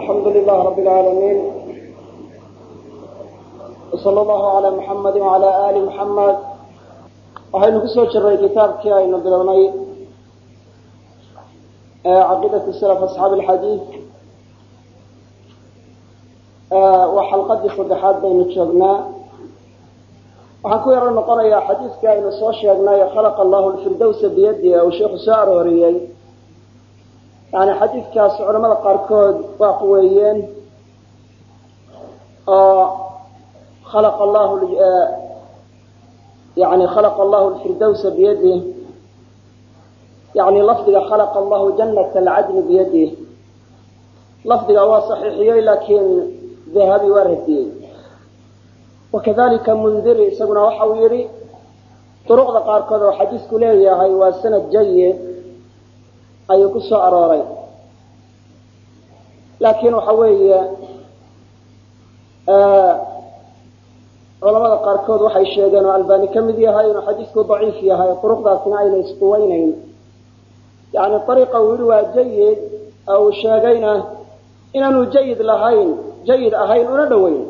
الحمد لله رب العالمين وصلى الله على محمد وعلى آل محمد waxaynu ku soo jiray kitaabkii aynu bilownay عقيدة السلف أصحاب الحديث وحلقة صدحات بين الشغناء وحنكو يرى نقرأ حديث كأنه صوشيغنا خلق الله الفردوس بيده أو شيخ سعر وريي يعني حديث كاس علماء القاركود واقويين خلق الله الفردوس بيده يعني لفظ خلق الله جنة العدن بيده لفظ هو صحيحي لكن ذهبي وردي وكذلك منذري سقنا وحويري طرق القاركود وحديث كلية هاي وسند جيد أي قصة أراري لكن وحوي علماء القاركود وحي الشيطان والباني كمدي هاي وحديثه ضعيف هاي طرق ذاتنا إلى اسطوينين يعني الطريقة ويلوى جيد أو شاقينه إنه جيد لهين جيد أهين وندوين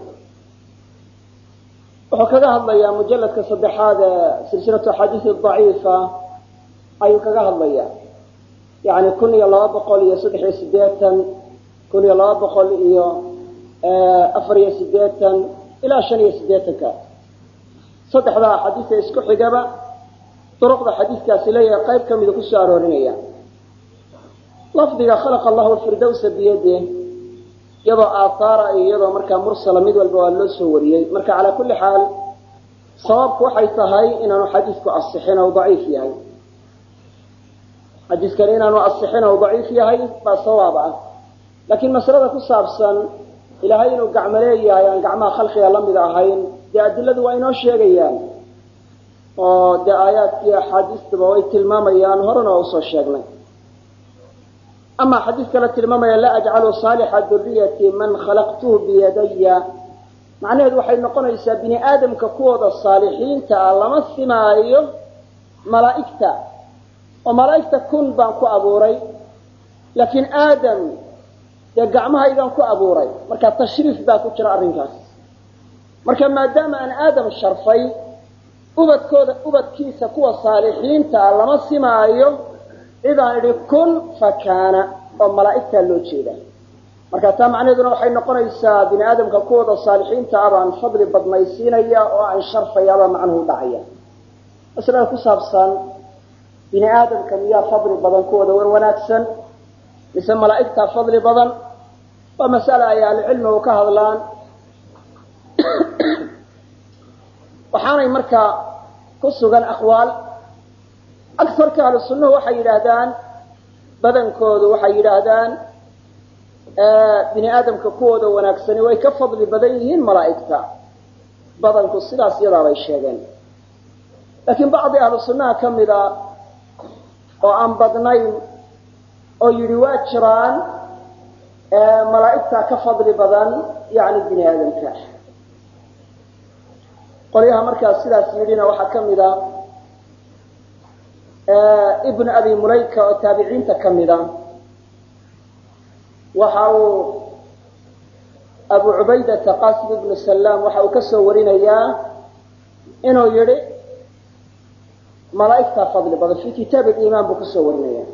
وكذا هذا مجلد كصدح هذا سلسلة حديث الضعيفة أي كذا هذا يعني كن يلا بقول يصدح سديتا كن يلا بقول أفري سديتا إلى شني سديتك صدح ذا حديث يسكح حجابا طرق ذا حديث كاسلية قيب كم يدكو سعرورينيا لفظك خلق الله الفردوس بيده يضع آثار يضع مركا مرسل مد والبوالو سوري مركا على كل حال صوابك وحيث هاي إنه حديثك الصحين أو ضعيف يعني حديث كان إنه الصحين أو ضعيف هاي فصوابه لكن مسألة كصابصا إلى هاي إنه قعملية يعني قعما خلقي الله مذا هاين دي أدلة وإنه شيئا دي آيات يا حديث تبويت الماما يعني هرنا وصو الشيئا أما حديث كانت الماما لا أجعله صالح الذرية من خلقته بيدي معناه وحي نقول إيسا بني آدم كقوة الصالحين تعالى السماء ملائكة وملائكة كن بانكو أبوري لكن آدم يقعمها إذا كو أبوري مركا تشريف باكو جراء الرنكاس مركا ما دام أن آدم الشرفي أبد كيسا قوة الصالحين تعالى السماء إذا كن فكان وملائكة اللوجيدة marka taa macnaheedu waxay noqonaysaa bini aadamka kuwada saalixiinta aan fadli badnaysiinaya oo aan sharfayaba macnuhu dhacaya asla ku saabsan bini aadamka miyaa fadli badan kuwada wanaagsan mise malaa'ikta fadli badan waa mas'ala ay cilmigu ka hadlaan waxaanay marka ku sugan aqwaal aktharka ahlusunnah waxay yiraahdaan badankoodu waxay yiraahdaan bini aadamka kuwada wanaagsani way ka fadli badan yihiin malaa'ikta badanku sidaas yadaa bay sheegeen laakiin bacdi ahlu sunnaha kamida oo aan badnayn oo yiri waa jiraan malaa'ikta ka fadli badan yaani bini aadamka qoliyaha markaas sidaas yirina waxa kamida ibn abi mulayka oo taabiciinta kamida وحاو أبو عبيدة قاسم بن السلام وحاو كسو ورينيا إنه يري ملائكة فضل بضل في كتاب الإيمان بكسو ورينيا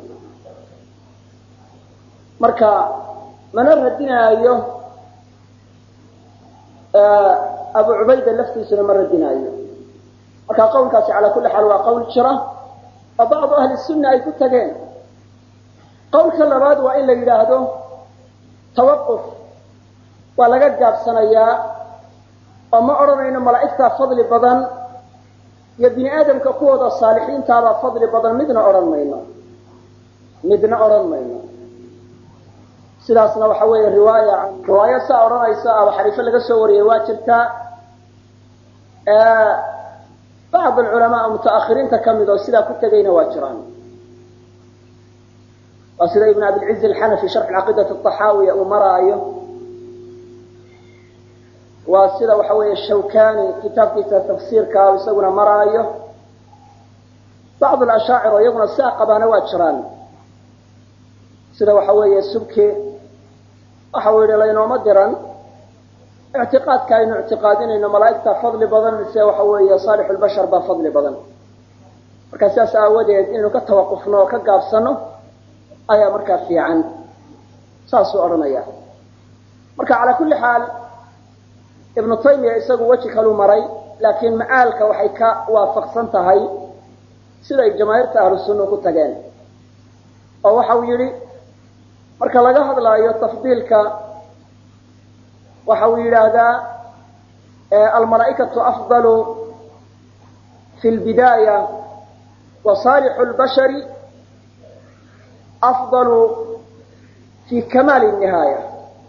مركا من الردنا أيوه أبو عبيدة لفتي سنة من الردنا أيوه مركا قول كاسي على كل حال وقول شرة وبعض أهل السنة أي كتاقين قول كالراد وإلا يلاهدوه توقف ولا جاب سنيا وما أرنا إن ملائكة فضل بدن يا بني آدم كقوة الصالحين ترى فضل بدن مدنا أرنا سلاسنا وحوي رواية سأرنا إساء وحريف لك سوري واجبتا بعض العلماء المتأخرين تكملوا سلا كنت بين واجران وسيد ابن أبي العز الحنفي شرح العقيدة الطحاوية ومرايه وسيد وحوي الشوكاني كتاب تفسير كاو يسوون مرايه بعض الأشاعرة يقولون ساق بانوات شران سيد وحوي السبكي waxa uu yidhi laynooma diran ictiqaadka aynu ictiqaadinayno malaa'igta fadli badan mise waxa weeye saalixulbashar baa fadli badan marka sidaas aawadeed inaynu ka tawaqufno oo ka gaabsano ayaa markaa fiican saasuu odhanaya marka calaa kulli xaal ibnu taymiya isagu weji kaluu maray laakiin macaalka waxay ka waafaqsan tahay siday jamaahiirta ahlu sunna ku tageen oo waxa uu yidhi marka laga hadlaayo tafdiilka waxa uu yidhaahdaa almalaa'ikatu afdalu fi lbidaaya wa saalixu lbashari afdalu fi kamaali nihaaya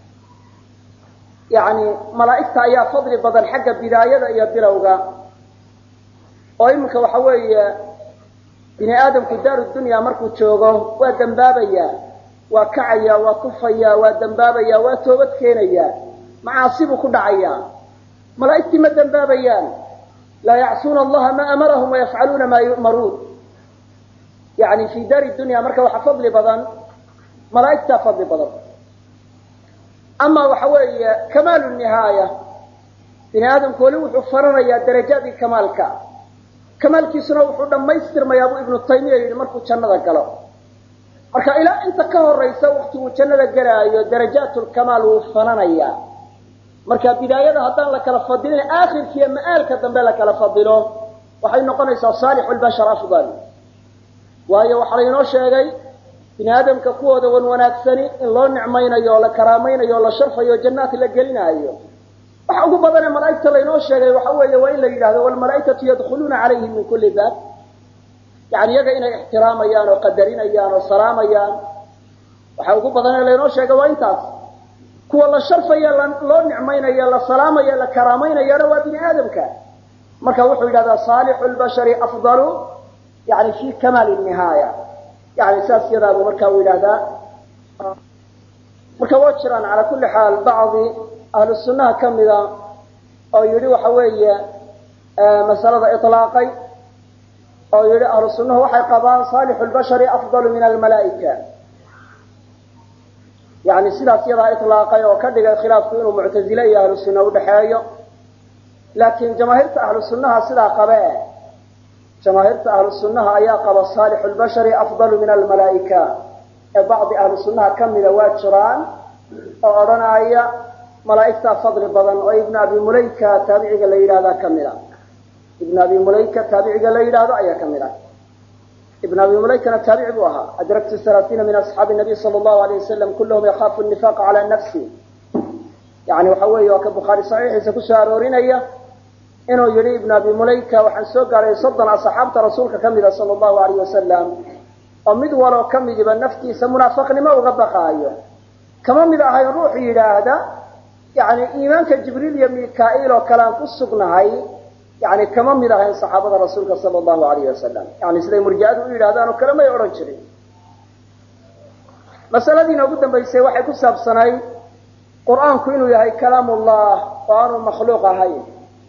yani malaa'igta ayaa fadli badan xagga bidaayada iyo bilowga oo iminka waxa weeye bini aadamku daaru dunya markuu joogo waa dambaabaya waa kacaya waa kufaya waa dambaabaya waa toobad keenaya macaasi buu ku dhacaya malaa'igtii ma dambaabayaan laa yacsuuna allaha ma amarahum wayafcaluuna maa yu'maruun yani fi daari dunya marka waxa fadli badan malaa'igtaa fadli badan ama waxa weeye kamaalu nihaaya bini aadamku weli wuxuu faranayaa darajaadii kamaalka kamaalkiisuna wuxuu dhammaystirmayaa buu ibnu taymiya yidhi markuu jannada galo marka ilaa inta ka horaysa waqtiguu jannada gelaayo darajaatulkamaal wuu fananayaa marka bidaayada haddaan la kala fadilin aakhirkiiyo ma'aalka dambe la kala fadilo waxay noqonaysaa saalixulbashar afdal waayo waxaa laynoo sheegay bini aadamka kuwooda wan wanaagsani in loo nicmaynayo oo la karaamaynayo oo la sharfayo jannaadka la gelinaayo waxa ugu badanee malaa'igta laynoo sheegay waxa weeye waa in la yidhahdo walmalaa'ikatu yadkhuluuna calayhim min kulli baab yani iyaga inay ixtiraamayaan oo qadarinayaan oo salaamayaan waxa ugu badanee laynoo sheegay waa intaas kuwa la sharfaya loo nicmaynayo la salaamaya la karaamaynayaana waa bini aadamka marka wuxuu yidhahdaa saalixu lbashari afdalu yani fi kamaali nihaaya yani saas yadaabuu marka uu yidhaahdaa marka waa jiraan calaa kulli xaal bacdi ahlu sunnaha ka mida oo yidhi waxa weeye masalada ilaaqay oo yidhi ahlu sunnahu waxay qabaan saalixu lbashari afdalu min almalaa'ika yani sidaas yadaa ilaaqay oo ka dhigay khilaafku inuu muctazile iyo ahlu sunna udhaxeeyo laakiin jamaahiirta ahlu sunnaha sidaa qabe jamaahiirta ahlu sunnaha ayaa qaba saalixu lbashari afdalu min almalaa'ika ee bacdi ahlu sunnaha ka mida waa jiraan oo odhanaya malaa'igtaa fadli badan oo ibnu abi mulayka taabiciga la yidhahdaa ka mid a ibnu abi mulayka taabiciga la yidhaahdo ayaa ka mid ah ibnu abi mulaykana taabici buu ahaa adraktu halaaiina min asxaabi nabiy sala allahu alayh wasalam kulluhum yakhaafu nifaaqa calaa nafsi yani waxa weeye waa ka bukhaari saxiixiisa kusoo aroorinaya inuu yidhi ibnu abi mulayka waxaan soo gaaray 30 asxaabta rasuulka ka mida sala allahu alayh wasalam oo mid waloo ka midiba naftiisa munaafiqnimo uga baqaayo kama mid ahayn ruux yidhaahda yani iimaanka jibriil iyo mikaaiil oo kale aan ku sugnahay yani kama mid ahayn saxaabada rasuulka sala allahu alayh wasalam yani siday murji'adu u yidhahdaan oo kale may odhan jirin masaladiina ugu dambaysay waxay ku saabsanayd qur'aanku inuu yahay kalaamullah oo aanu makhluuq ahayn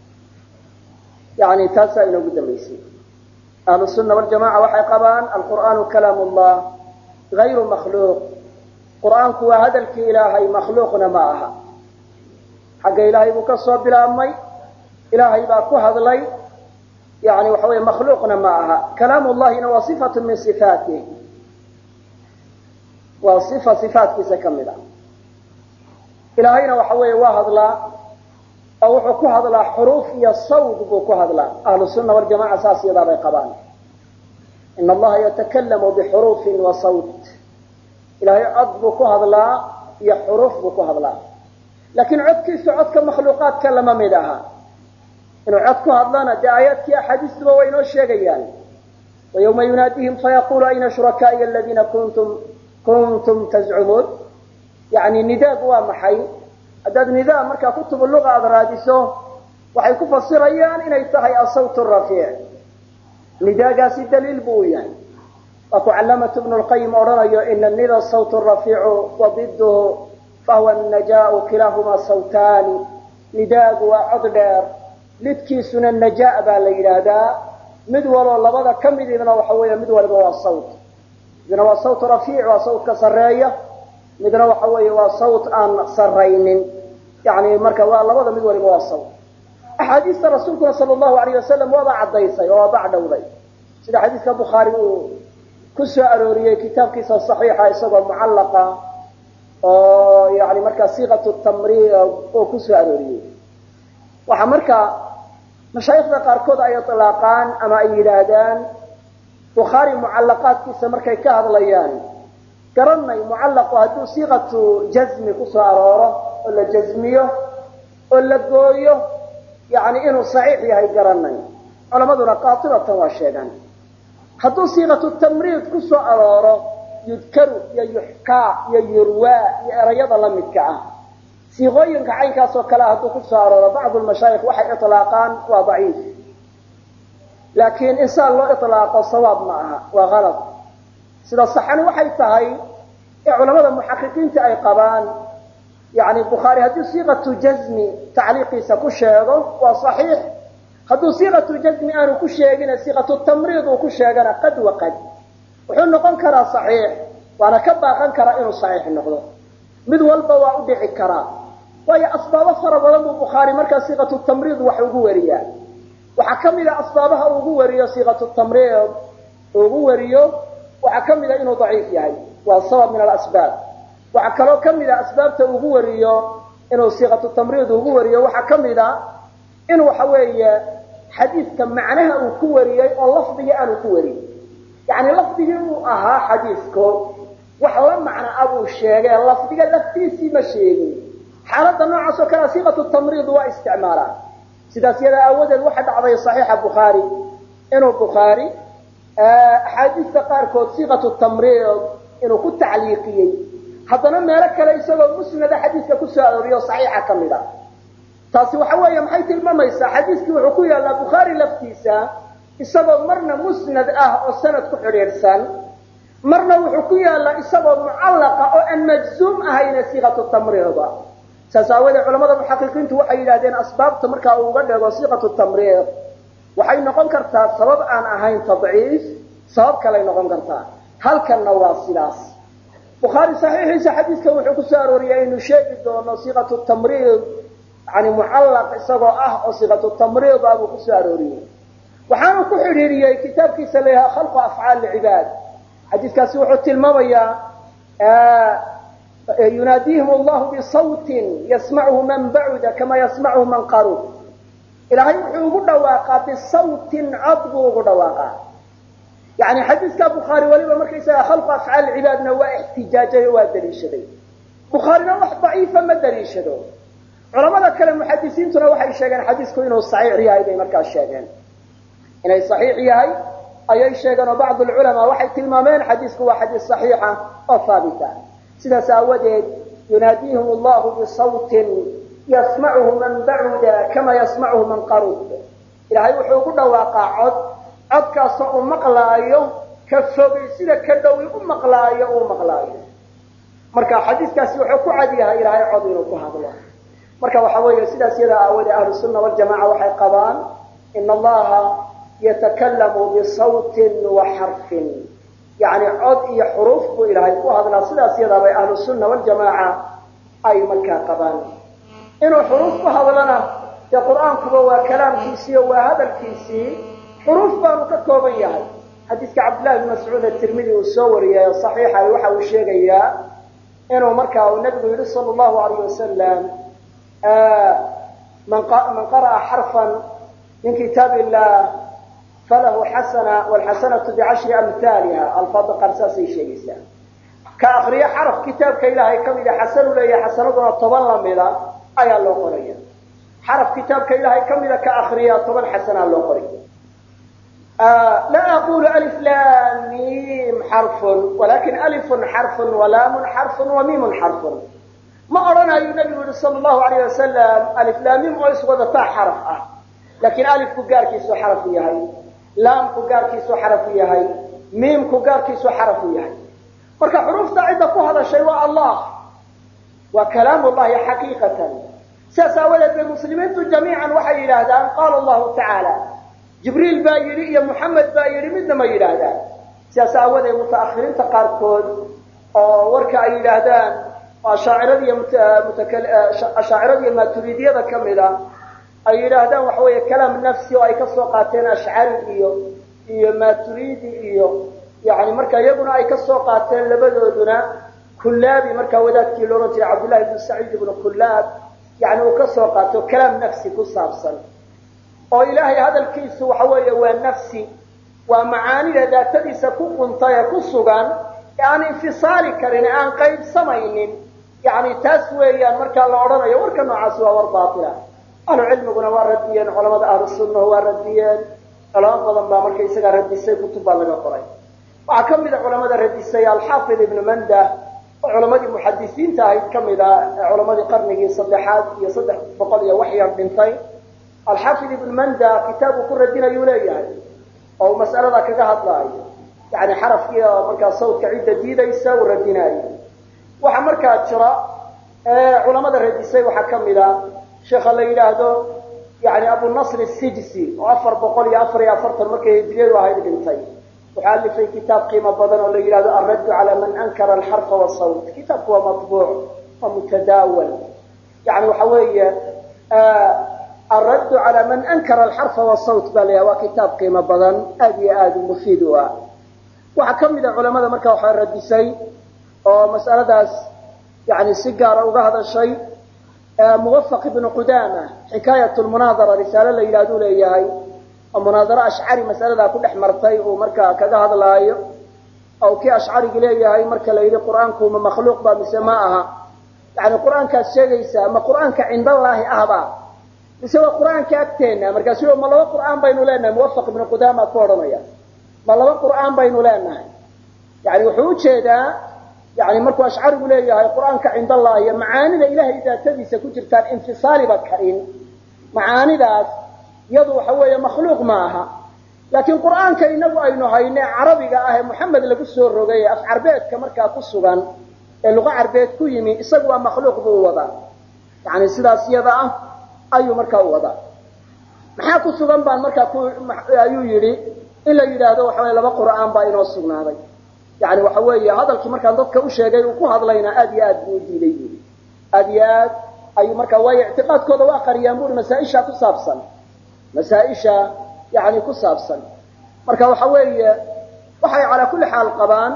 yani taasaa inoogu dambaysay ahlu sunna waljamaca waxay qabaan alqur'aanu kalaamullah gayru makhluuq qur'aanku waa hadalkii ilaahay makhluuqna ma aha xagga ilaahay buu ka soo bilaabmay ilaahay baa ku hadlay yani waxa weeye makhluuqna ma aha kalaamullahina waa sifatu min sifaatih waa sifa sifaatkiisa ka mid a ilaahayna waxa weeye waa hadlaa oo wuxuu ku hadlaa xuruuf iyo sawd buu ku hadlaa ahlu sunna waljamaca saas yadaa bay qabaan in allaha yatakalamu bixuruufin wa sawt ilaahay cod buu ku hadlaa iyo xuruuf buu ku hadlaa laakiin codkiisu codka makhluuqaadka lama mid aha inuu cod ku hadlana dee aayaadkii axaadiistuba way inoo sheegayaan wayawma yunaadihim fayaqulu ayna shurakaaiya aladiina kuntum tazcumuun yani nidaagu waa maxay haddaad nidaa markaa kutubu luga aada raadiso waxay ku fasirayaan inay tahay asawt rafiic nidaagaasi daliil buu u yahay waa ku callamatu ibnu lqayim odhanayo ina nida sawt rafiicu wa diduhu fahuwa najaau kilaahumaa sawtaani nidaagu waa cod dheer lidkiisuna najaa baa la yidhaahdaa mid waloo labada ka midibna waxa weeye mid waliba waa sawt midna waa sawt rafiic waa sawtka sarreeya midna waxa weeye waa sawt aan sarraynin yani marka waa labada mid waliba waa sawt axaadiista rasuulkuna sala allahu alayh wasalam waaba caddaysay oo waaba cadhowday sida xadiiska bukhaari uu ku soo arooriyey kitaabkiisa saxiixa isagoo mucallaqa oo yani markaa siiqatu tamriid oo ku soo arooriyey waxaa marka mashaayikhda qaarkood ay ilaaqaan ama ay yidhaahdaan bukhaari mucallaqaadkiisa markay ka hadlayaan garanay mucallaqu hadduu siiqatu jazmi ku soo arooro oo la jazmiyo oo la gooyo yani inuu saxiix yahay garanay culamaduna qaatibatan waa sheegaan hadduu siiqatu tamriid ku soo arooro yudkaru iyo yuxkaa iyo yurwaa iyo erayada la midka ah siiqooyinka caynkaas oo kale hadduu ku soo arooro bacdu lmashaayikh waxay ilaaqaan waa daciif laakiin insaan loo ilaaqo sawaab ma aha waa kalad sida saxani waxay tahay ee culamada muxaqiqiinta ay qabaan yani bukhaari haddii siiqatu jazmi tacliiqiisa ku sheego waa saxiix hadduu siiqatu jazmi aanu ku sheegina siiqatu tamriid uu ku sheegana qad wa qad wuxuu noqon karaa saxiix waana ka baaqan karaa inuu saxiix noqdo mid walba waa u dhici karaa waayo asbaabo fara badan buu bukhaari markaa siiqatu tamriid wax ugu wariyaa waxaa ka mid a asbaabaha uu ugu wariyo siiqatu tamriid uu ugu wariyo waxaa ka mid a inuu daciif yahay waa sabab min alasbaab waxaa kaloo ka mid a asbaabta ugu wariyo inuu siiqatu tamriid ugu wariyo waxaa ka mid a in waxa weeye xadiidka macnaha uu ku wariyey oo lafdiga aanu ku warin yani lafdigii uu ahaa xadiidku wax la macno ah buu sheegay lafdiga laftiisii ma sheegin xaaladda noocaas oo kale siiqatu tamriid waa isticmaalaa sidaas yada aawadeed waxa dhacday saxiixa bukhaari inuu bukhaari axaadiista qaarkood siiqatu tamriid inuu ku tacliiqiyey haddana meelo kale isagoo musnada xadiiska ku soo arooriyo saxiixa ka mid a taasi waxa weeye maxay tilmaamaysaa xadiiskii wuxuu ku yaallaa bukhaari laftiisa isagoo marna musnad ah oo sanad ku xidhiidhsan marna wuxuu ku yaallaa isagoo mucallaqa oo aan majzuum ahayna siiqatu tamriida saas aawadeed culamada muxaqiqiintu waxay yidhahdeen asbaabta markaa uu uga dhego siiqatu tamriid waxay noqon kartaa sabab aan ahayn tadciif sabab kaley noqon kartaa halkanna waa sidaas bukhaari saxiixiisa xadiiska wuxuu ku soo arooriyey inuu sheegi doono siiqatu tamriid yani mucallaq isagoo ah oo siiqatu tamriid ah buu ku soo arooriyey waxaanu ku xidhiiriyey kitaabkiisa la yidhaha khalqu afcaal lcibaad xadiiskaasi wuxuu tilmaamayaa yunaadiihim allahu bisawtin yasmachu man bacuda kama yasmachu man qarub ilaahay wuxuu ugu dhawaaqaa bisawtin cod buu ugu dhawaaqaa yani xadiiska bukhaari waliba markaysaga khalqu afcaal cibaadna waa ixtijaajay oo waa daliishaday bukhaarina wax daciifa ma daliishado culamada kale muxadisiintuna waxay sheegeen xadiisku inuu saxiix yahay bay markaas sheegeen inay saxiix yahay ayay sheegeen oo bacdu lculamaa waxay tilmaameen xadiisku waa xadiis saxiixa oo haabita sidaas aawadeed yunaadiihim allahu bisawtin yasmacuhu man bacuda kama yasmacuhu man qarub ilaahay wuxuu ugu dhawaaqaa cod codkaasoo uu maqlaayo ka fogay sida ka dhowi u maqlaayo uu maqlaayo marka xadiiskaasi wuxuu ku cad yahay ilaahay cod inuu ku hadlo marka waxa weeye sidaas yada aawadee ahlu sunna waljamaca waxay qabaan ina allaha yatakalamu bisawtin wa xarfin yani cod iyo xuruuf buu ilaahay ku hadlaa sidaas yadaabay ahlu sunna waljamaaca ay markaa qabaan inuu xuruuf ku hadlana dee qur-aankuba waa kalaamkiisii oo waa hadalkiisii xuruuf baanu ka kooban yahay xadiiska cabdillahi bn mascuud atirmidi uu soo wariyay oo saxiixa waxa uu sheegayaa inuu markaa uu nabigu yihi sala allahu alayh wasalam man qara'a xarfan min kitaab illah falahu xasana wlxasanatu bicashri amhaaliha alfaada qaar saasay sheegaysaa ka akriyo xaraf kitaabka ilaahay kamida xasanu leeyahay xasanaduna 10 lamida ayaa loo qoraya xaraf kitaabka ilaahay kamida ka akriya 10 xasana loo qoraya لا أقول ألف لام ميم حرف ولكن ألف حرف ولام حرف وميم حرف ما أرنا النبي صلى الله عليه وسلم ألف لام ميم ويسوى حرف لكن ألف كجار كيسو حرف يهي لام كجار كيسو حرف يهي ميم كجار كيسو حرف يهي مركا حروف تعد هذا الشيء الله وكلام الله حقيقة سأسأولد المسلمين جميعا وحي إلى هذا قال الله تعالى jibriil baa yidhi iyo muxamed baa yidhi midna ma yidhaahdaan sidaas aawadeed mutaakhiriinta qaarkood oo warka ay yidhaahdaan ashaaciradii maaturidiyada ka mida ay yidhaahdaan waxa weeye kalaam nafsi oo ay ka soo qaateen ashcari iyo maturidi iyo yani marka iyaguna ay ka soo qaateen labadooduna kullaabi markaa wadaadkii loohan jiray cabdullahi ibnu saciid ibnu kullaab yani uu ka soo qaato kalaam nafsi ku saabsan oo ilaahay hadalkiisu waxa weeye waa nafsi waa macaanida daatadiisa ku quntay ee ku sugan ee aan infisaali karin aan qaybsamaynin yani taas weeyaan markaa la odhanayo warka noocaasi waa war baatila ahlu cilmiguna waa radiyeen culamada ahlu sunnahu waa radiyeen culamo badan baa marka isagaa radisay kutub baa laga qoray waxaa ka mid a culamada radisay alxaafid ibnu mandah oo culamadii muxadisiinta ahayd ka mid a culamadii qarnigii saddexaad iyo 300 iyo wax yar dhintay alxaafid ibnu mandah kitaab uu ku radinayuu leeyahay oo mas'alada kaga hadlaayo yani xarafkii oo markaa sawdka cidda diidaysa uu radinaayo waxa markaa jira culamada radisay waxaa ka mid a sheekha la yidhaahdo yani abu nasr sijsi oo 444 markay hijriyadu ahayd dhintay wuxuu alifay kitaab qiimo badan oo la yidhahdo alradd cala man ankara alxarfa wasawt kitaabku waa matbuuc waa mutadaawal yani waxa weeye alradd cala man ankara alxarfa wasawt baa layaha waa kitaab qiimo badan aad iyo aad mufiid u ah waxaa ka mid a culamada marka waxaa radisay oo mas'aladaas yani si gaara uga hadashay muwafaq ibnu qudama xikaayat lmunaadara risaale la yidhahdu leeyahay oo munaadaro ashcari mas'aladaa ku dhex martay uu markaa kaga hadlaayo oo kii ashcarigi leeyahay marka la yidhi qur'aanku ma makhluuq ba mise ma aha yani qur'aankaas sheegaysa ma qur'aanka cindallaahi ahba mise waa qur'aanka agteena markaasu ma laba qur'aan baynu leenahay muwafaq ibnu qudama ku odhanaya ma laba qur'aan baynu leenahay yani wuxuu ujeedaa yani markuu ashcarigu leeyahay qur'aanka cindallahi iyo macaanida ilahay daatadiisa ku jirtaan infisaaliba karin macaanidaas iyadu waxa weeye makhluuq ma aha laakiin qur'aanka inagu aynu hayne carabiga ah ee muxamed lagu soo rogay af carbeedka markaa ku sugan ee luqa carbeed ku yimi isagu waa makhluuq buu wadaa yani sidaas iyada ah ayuu markaa u wadaa maxaa ku sugan baan markaa ayuu yidhi in la yidhaahdo waxa weye laba qur'aan baa inoo sugnaaday yani waxa weeye hadalkii markaan dadka u sheegay uu ku hadlayna aad iyo aad buu diiday buuri aad iyo aad ayuu markaa waayo ictiqaadkooda waa qariyaan buuri masaaisha ku saabsan masaaisha yani ku saabsan marka waxa weeye waxay calaa kulli xaal qabaan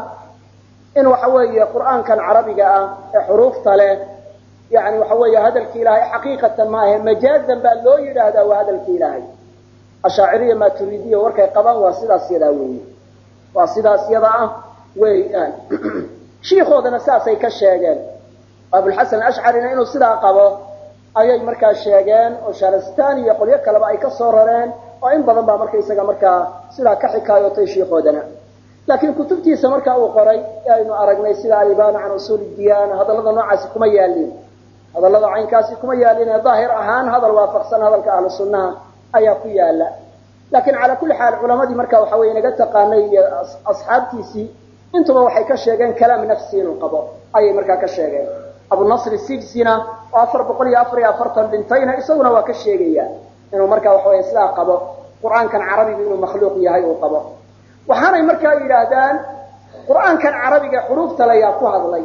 in waxa weeye qur'aankan carabiga ah ee xuruufta leh yani waxa weeye hadalkii ilaahay xaqiiqatan maahe majaazan baa loo yidhaahdaa waa hadalkii ilaahay ashaaciriya maturidiya warkay qabaan waa sidaas yadaa weeye waa sidaas yada ah weeyaan shiikhoodana saasay ka sheegeen abulxasan ashcarina inuu sidaa qabo ayay markaa sheegeen oo shahrastaan iyo qolyo kaleba ay ka soo rareen oo in badan baa markaysaga markaa sidaa ka xikaayootay shiikhoodana laakiin kutubtiisa markaa uu qoray ee aynu aragnay sida alibaana can usuul diyaana hadallada noocaasi kuma yaalin hadallada caynkaasi kuma yaalin ee daahir ahaan hadal waafaqsan hadalka ahlu sunnaha ayaa ku yaala laakiin calaa kulli xaal culamadii marka waxa weye naga taqaanay iyo asxaabtiisii intuba waxay ka sheegeen kalaam nafsi inuu qabo ayay markaa ka sheegeen abunasr sijsina oo 444 dhintayna isaguna waa ka sheegaya inuu markaa waxa weye sidaa qabo qur'aankan carabiga inuu makhluuq yahay uu qabo waxaanay markaa yidhaahdaan qur'aankan carabiga xuruufta layaa ku hadlay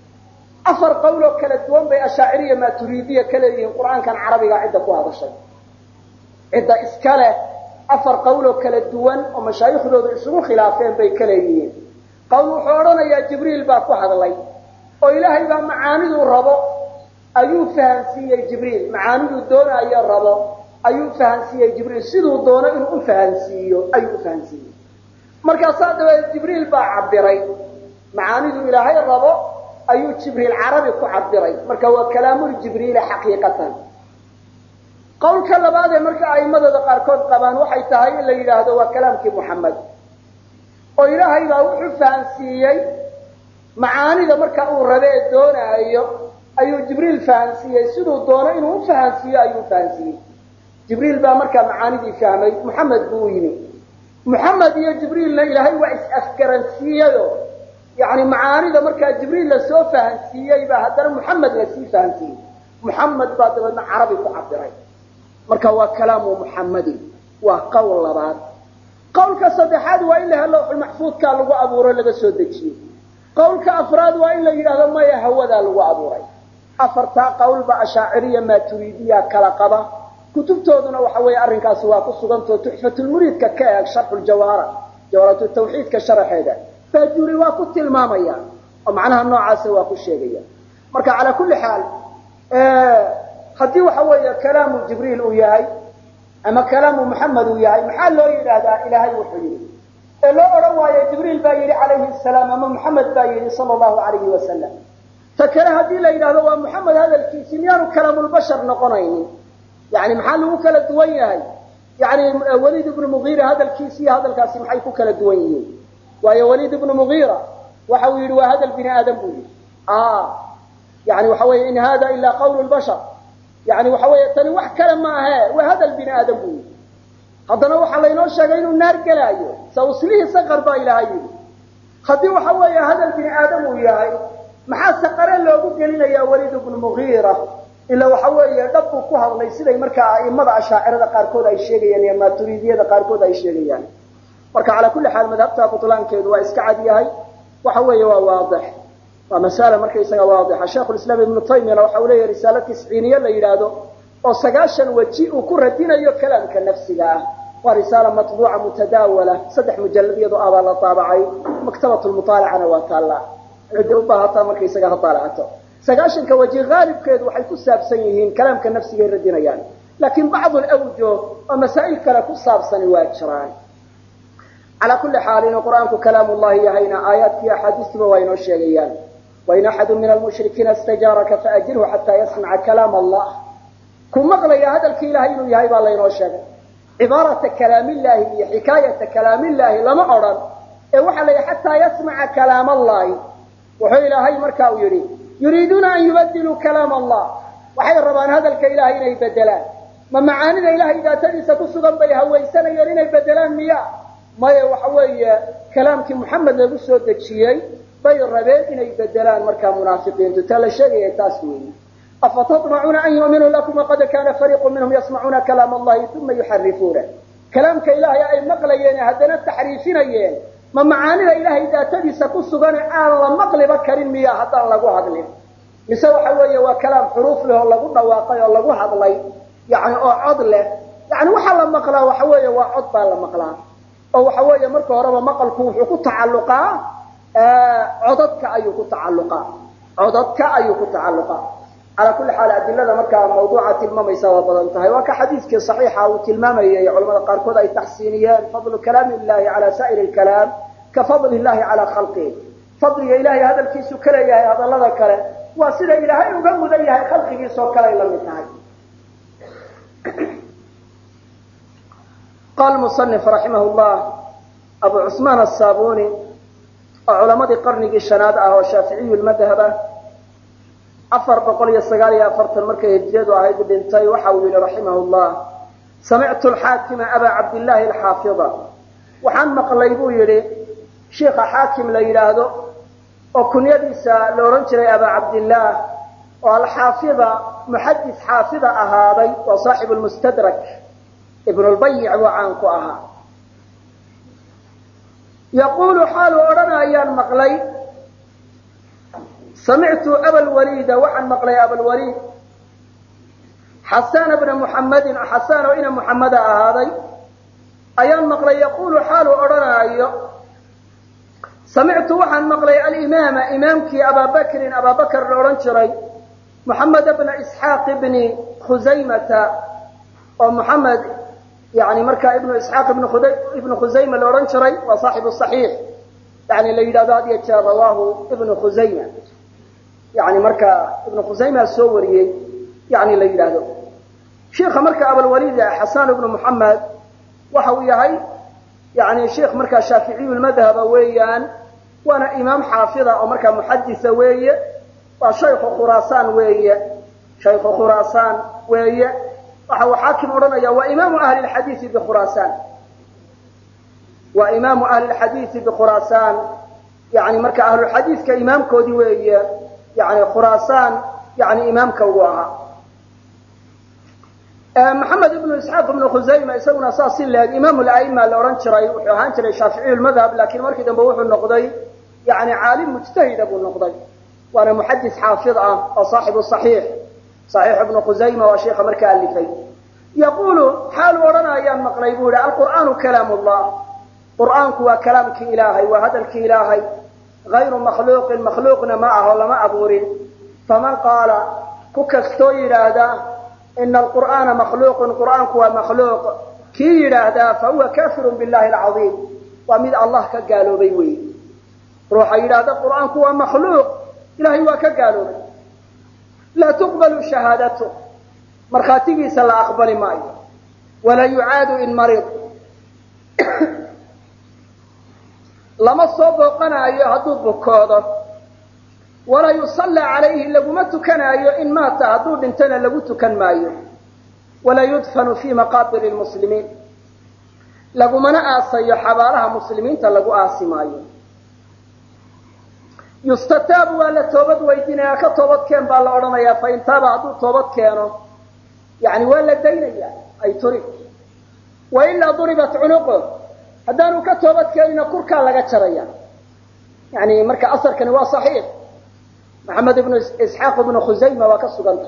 4 qowloo kala duwan bay ashaaciriya maturidiya ka leeyihiin qur'aankan carabiga cidda ku hadashay cidda iska leh 4 qowloo kala duwan oo mashaayikhdooda isugu khilaafeen bay ka leeyihiin qowl wuxuu odhanayaa jibriil baa ku hadlay oo ilaahay baa macaaniduu rabo ayuu fahansiiyey jibriil macaaniduu doonayo rabo ayuu fahansiiyey jibriil siduu doono inuu u fahansiiyo ayuu u fahansiiyey markaasaa dabeed jibriil baa cabiray macaaniduu ilaahay rabo ayuu jibriil carabi ku cabiray marka waa kalaamul jibriil xaqiiqatan qowlka labaad ee marka a'imadooda qaarkood qabaan waxay tahay in la yidhaahdo waa kalaamkii muxamed oo ilaahay baa wuxuu fahansiiyey macaanida marka uu rabe ee doonaayo ayuu jibriil fahansiiyey siduu doono inuu u fahansiiyo ayuu fahansiiyey jibriil baa markaa macaanidii fahmay muxamed buu u yimi muxamed iyo jibriilna ilaahay waa is-afgaransiiyeyo yani macaanida markaa jibriil lasoo fahansiiyey baa haddana muxamed lasii fahansiiyey muxamed baa dabeedna carabi ku cabiray marka waa kalaamu muxamedin waa qowl labaad qowlka saddexaad waa in la helo maxfuudkaa lagu abuuro laga soo dejiyo qowlka afraad waa in la yidhaahdo maya hawadaa lagu abuuray afartaa qowlba ashaaciriya maaturiidiya kala qaba kutubtooduna waxa weeye arrinkaasi waa ku sugantoo tuxfatulmuriidka ka eeg sharxuljawhara jawharatu tawxiidka sharaxeeda faajuri waa ku tilmaamaya oo macnaha noocaasa waa ku sheegaya marka calaa kulli xaal haddii waxa weeye kalaamu jibriil uu yahay ama kalaamu muxamed uu yahay maxaa loo yidhaahdaa ilaahay wuxuu yidhi ee loo odhan waayo jibriil baa yidhi calayhi salaam ama muxamed baa yidhi sala allahu alayhi wasalam ta kale haddii la yidhahdo waa muxamed hadalkiisi miyaanu kalaamulbashar noqonaynin yani maxaa lagu kala duwan yahay yani waliid ibnu mugiira hadalkiisi iyo hadalkaasi maxay ku kala duwan yihiin waayo waliid ibnu mugiira waxa uu yidhi waa hadal bini aadam buu yidhi yani waxa weeye in hada ilaa qawlu lbashar yani waxa weeye tani wax kale ma ahe waa hadal bini aadam buu yidhi haddana waxaa laynoo sheegay inuu naar gelaayo sawslihii saqar baa ilaahay yidhi haddii waxa weeye hadal bini aadam uu yahay maxaa saqare loogu gelinayaa waliid ibnu mugiira ila waxa weeye dhabbuu ku hadlay siday markaa a'immada ashaacirada qaarkood ay sheegayaan iyo maaturiidiyada qaarkood ay sheegayaan marka calaa kulli xaal madhabta butlaankeedu waa iska cad yahay waxa weeye waa waadix waa masala markaysaga waadixa sheikhulislaam ibnu taymiyana waxa uu leeyahay risaalo tisciiniye la yidhaahdo oo 9 waji uu ku radinayo kalaamka nafsiga ah waa risaala matbuuca mutadaawala 3 mujalladiyadu abaa la taabacay maktabatu lmutaalacana waa taallaa cidda u baahataa markaysaga ha taalacato 9 waji gaalibkeedu waxay ku saabsan yihiin kalaamka nafsiga radinayaan laakiin bacdu alawjuh oo masaa'il kale ku saabsani waa jiraan calaa kulli xaal inuu qur'aanku kalaamullahi yahayna aayaadkii axaadiistuba waa inoo sheegayaan wain axadu min almushrikiina istajaaraka faajirhu xataa yasmaca kalaam allah ku maqlaya hadalkii ilahay inuu yahay baa laynoo sheegay cibaarata kalaamillaahi iyo xikaayata kalaamillaahi lama odhan ee waxaa la yidhi xataa yasmaca kalaam allahi wuxuu ilaahay marka uu yidhi yuriiduuna an yubadiluu kalaam allah waxay rabaan hadalka ilahay inay bedelaan ma macaanida ilahay daatadiisa ku sugan bay hawaysanayeen inay bedelaan miya maya waxa weeye kalaamkii muxamed lagu soo dejiyey bay rabeen inay bedelaan markaa munaafiqiintu taa la sheegaya taas weeye afatatmacuuna an yu'minuu lakum waqad kaana fariiqu minhum yasmacuuna kalaam allahi uma yuxarifuuna kalaamka ilaahay ay maqlayeen haddana taxriifinayeen ma macaanida ilahay daatadiisa ku sugan aan la maqliba karin miya haddaan lagu hadlin mise waxa weeye waa kalaam xuruuf leh oo lagu dhawaaqay oo lagu hadlay yani oo cod leh yani waxaa la maqlaa waxa weeye waa cod baa la maqlaa oo waxa weeye marka horeba maqalku wuxuu ku tacalluqaa codadka ayuu ku tacalluqaa calaa kulli xaal adilada markaa mawduuca tilmaamaysa waa badan tahay waa ka xadiidkii saxiixa uu tilmaamayay culamada qaarkood ay taxsiiniyeen fadlu kalaami illahi cala saa'iri lkalaam ka fadli illahi calaa khalqihi fadliga ilahay hadalkiisu ka leeyahay hadallada kale waa sida ilaahay uga mudan yahay khalqigiisoo kale ay la mid tahay qaala musanif raximah llah abu cusmaan asaabuni oo culamadii qarnigii shanaad ah oo shaaficiyu lmadhab ah 449 markay hijriyadu ahayd dhintay waxa uu yihi raximah llah samictu alxaakima abaa cabdillaahi alxaafida waxaan maqlay buu yidhi sheikha xaakim la yidhaahdo oo kunyadiisa la odhan jiray abaa cabdillaah oo alxaafida muxadis xaafida ahaaday waa saaxibu lmustadrak ibn lbayic buu caan ku ahaa yaquulu xaaluu odhanayaan maqlay samictu abalwaliida waxaan maqlay abalwaliid xasana bna muxammadin xasan oo ina muxamada ahaaday ayaan maqlay yaquulu xaaluu odhanaayo samictu waxaan maqlay alimaama imaamkii ababakrin ababakr la odhan jiray muxamed bna isxaaq bni khusaymata oo muxamed yani markaa ibnu isxaaq ibnu khusayma la odhan jiray waa saaxibu saxiix yani la yidhahdo had iyo jeer rawaahu ibnu khusayma yani markaa ibnu khusayma soo wariyey yani la yidhaahdo sheikha marka abalwaliid xasan ibnu muxamed waxa uu yahay yani sheikh markaa shaaficiyu lmadhaba weeyaan waana imaam xaafida oo markaa muxadisa weeye waa shaykhu khuraasaan weeye waxa uu xaakim odhanaya waa imaamu ahli lxadiisi bikhuraasaan waa imaamu ahli lxadiisi bikhuraasaan yani marka ahlulxadiiska imaamkoodii weeye yani khuraasaan yani imaamka ugu ahaa maxamed ibnu isxaaq ibnu khusayma isaguna saas si leeg imaamu laima la odhan jiray wuxuu ahaan jiray shaaficiyu lmadhab laakiin markii dambe wuxuu noqday يعني عالم مجتهد أبو النقضي وأنا محدث حافظ وصاحب الصحيح صحيح ابن خزيمة وشيخ مركا اللفي يقول حال ورنا أيام مقليبون القرآن كلام الله قرآنك هو كلامك إلهي وهدلك إلهي غير مخلوق مخلوقنا معه ولا ما أبور فمن قال ككستوي هذا إن القرآن مخلوق قرآنك هو مخلوق كي هذا فهو كافر بالله العظيم ومن الله كقالوا بيوي روح إلى هذا القرآن هو مخلوق إلهي وكقالوا لا تقبل شهادته مرخاتي سلا أقبل معي ولا يعاد إن مرض لما صوبقنا يهدو بكوضة ولا يصلى عليه لقمت كان إن مات هدو بنتنا لقمت كان مايو ولا يدفن في مقابر المسلمين لقمنا آسي حبارها مسلمين تلقوا آسي مايو يستتاب ولا توبت ويدنا كتوبت كان بالأرض فإن تاب هدو توبت كانوا يعني ولا الدين يعني أي ترك وإلا ضربت عنقه هدانو كتوبت كاننا كركا لغا جريا يعني marka asarkan waa sahih Muhammad ibn Ishaq ibn Khuzaimah waa ka suganta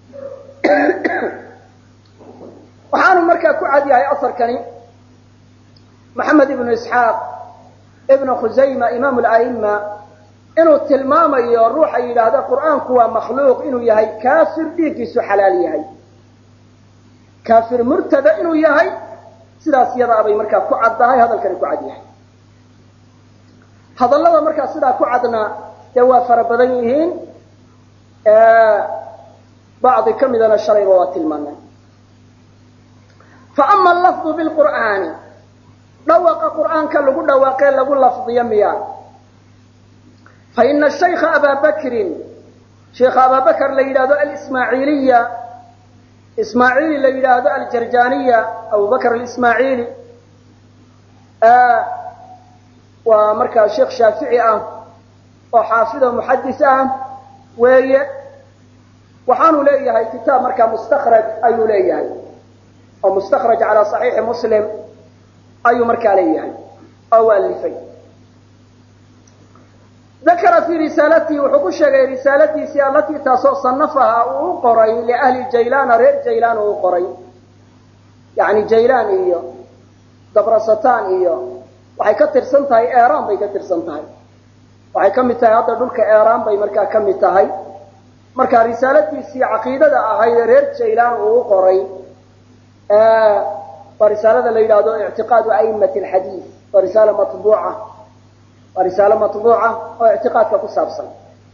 waxaanu marka ku caadiyahay asarkani Muhammad ibn Ishaq ibn Khuzaimah imam al-a'imma inuu tilmaamayo ruuxa yiraahdo quraanku waa makhluuq inuu yahay kaafir dhiigiisu xalaal yahay kaafir murtada inuu yahay sidaas yada abay marka ku caddahay hadalkan ku cadiyahay hadallada marka sidaa ku cadna waa fara badan yihiin بعض كمدنا الشرع واتلمنا فأما اللفظ بالقرآن دوق قرآن كاللغو دوقين لغو لفظ يميان فإن الشيخ أبا بكر شيخ أبا بكر ليلاد الإسماعيلية إسماعيل ليلاد الجرجانية أبو بكر الإسماعيلي ومركز شيخ شافعي وحافظ محدث وهي وحانوا ليها كتاب مركز مستخرج أي ليها أو مستخرج على صحيح مسلم أي مركز ليها أو ألفين ذكر في رسالته وحكوش رسالته التي صنفها وقري لأهل الجيلان رير جيلان وقري يعني جيلان إياه دبرستان إياه waxay ka tirsan tahay Iran bay ka tirsan tahay waxay kamid tahay hadda dhulka Iran bay markaa kamid tahay marka risaaladiisii aqeedada ahayd reer Jaylaan uu qoray risaalada la yiraahdo i'tiqaadu a'immatil hadith risala matbuu'a oo i'tiqaadka ku saabsan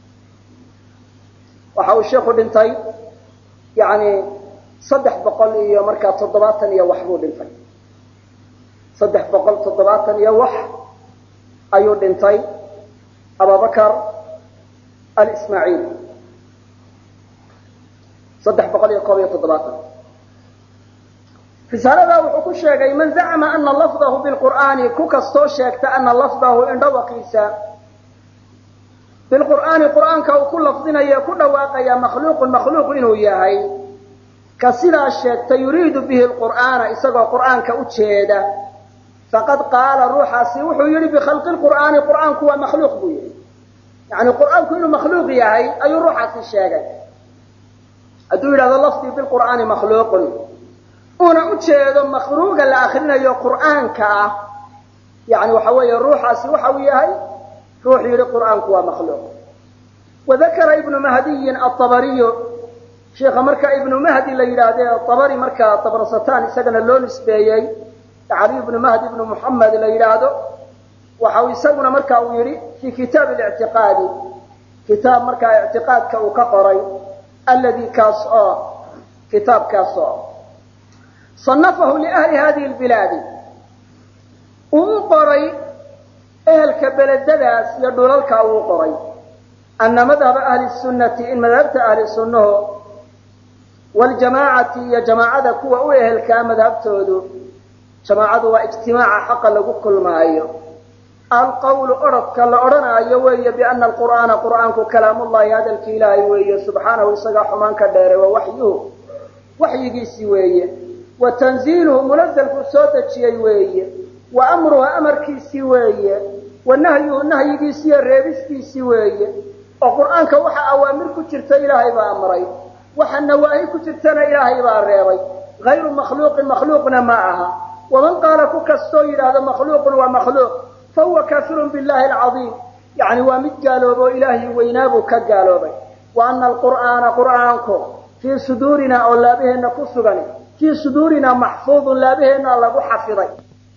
waxa uu sheekhu dhintay yani 300 iyo markaa 70 iyo wax buu dhintay 370 iyo wax ayuu dhintay Abu Bakar al-Ismaaciili 370 رسالة وحكو شيغي من زعم أن لفظه بالقرآن كوكستو شيغت أن لفظه إن وقيسا بالقرآن قرآن كل لفظنا يكون واقعا مخلوق إنه ياهي كسلا شيغت يريد به القرآن إساق القرآن كأتشيدا فقد قال روح سيوح يريد بخلق القرآن كوا مخلوق بيه يعني القرآن كله مخلوق ياهي أي روح سيشيغي أدو إلى هذا اللفظ بالقرآن مخلوق una u jeedo makhluuqa la akhrinayo quraanka yani waxa weeye ruuxaasi waxa uu yahay ruux yiri quraanku waa makhluuq wadakara ibn mahdi at-tabari sheekh marka ibn mahdi la yiraahdo at-tabari marka tabrasatan isagana loo nisbeeyay ali ibn mahdi ibn muhammad la yiraahdo waxa uu isaguna marka uu yiri fi kitab al-i'tiqad kitab marka i'tiqadka uu ka qoray alladhi kaasa kitab kaasa صنفه لأهل هذه البلاد وقري أهل كبلدداس يدولك وقري أن مذهب أهل السنة إن مذهبت أهل السنة والجماعة يا جماعة كوا أهل كمذهب تودو جماعة واجتماع حق له كل ما هي القول أرد كلا أرنا يوي بأن القرآن كلام الله هذا الكلام وهي سبحانه وتعالى من كدار ووحيه وحيه سويه وتنزيله منزل في صوت الشيء وأمره أمر كيسوية wanahyu nahyigiisiiyo reebistiisii weeye oo qur'aanka waxa awaamir ku jirta ilaahay baa amray waxa nawaahi ku jirtana ilaahay baa reebay غayru makhluuqin makhluuqna ma aha waman qaala ku kastoo yidhaahdo makhluuqun waa makhluuq fahuwa kaafirun billahi alcadiim yani waa mid gaaloobo ilaahay weynaabuu ka gaaloobay wa ana alqur'aana qur'aanku fii suduurina oo laabaheenna ku sugan fii suduurina maxfuudun laabaheenna lagu xafiday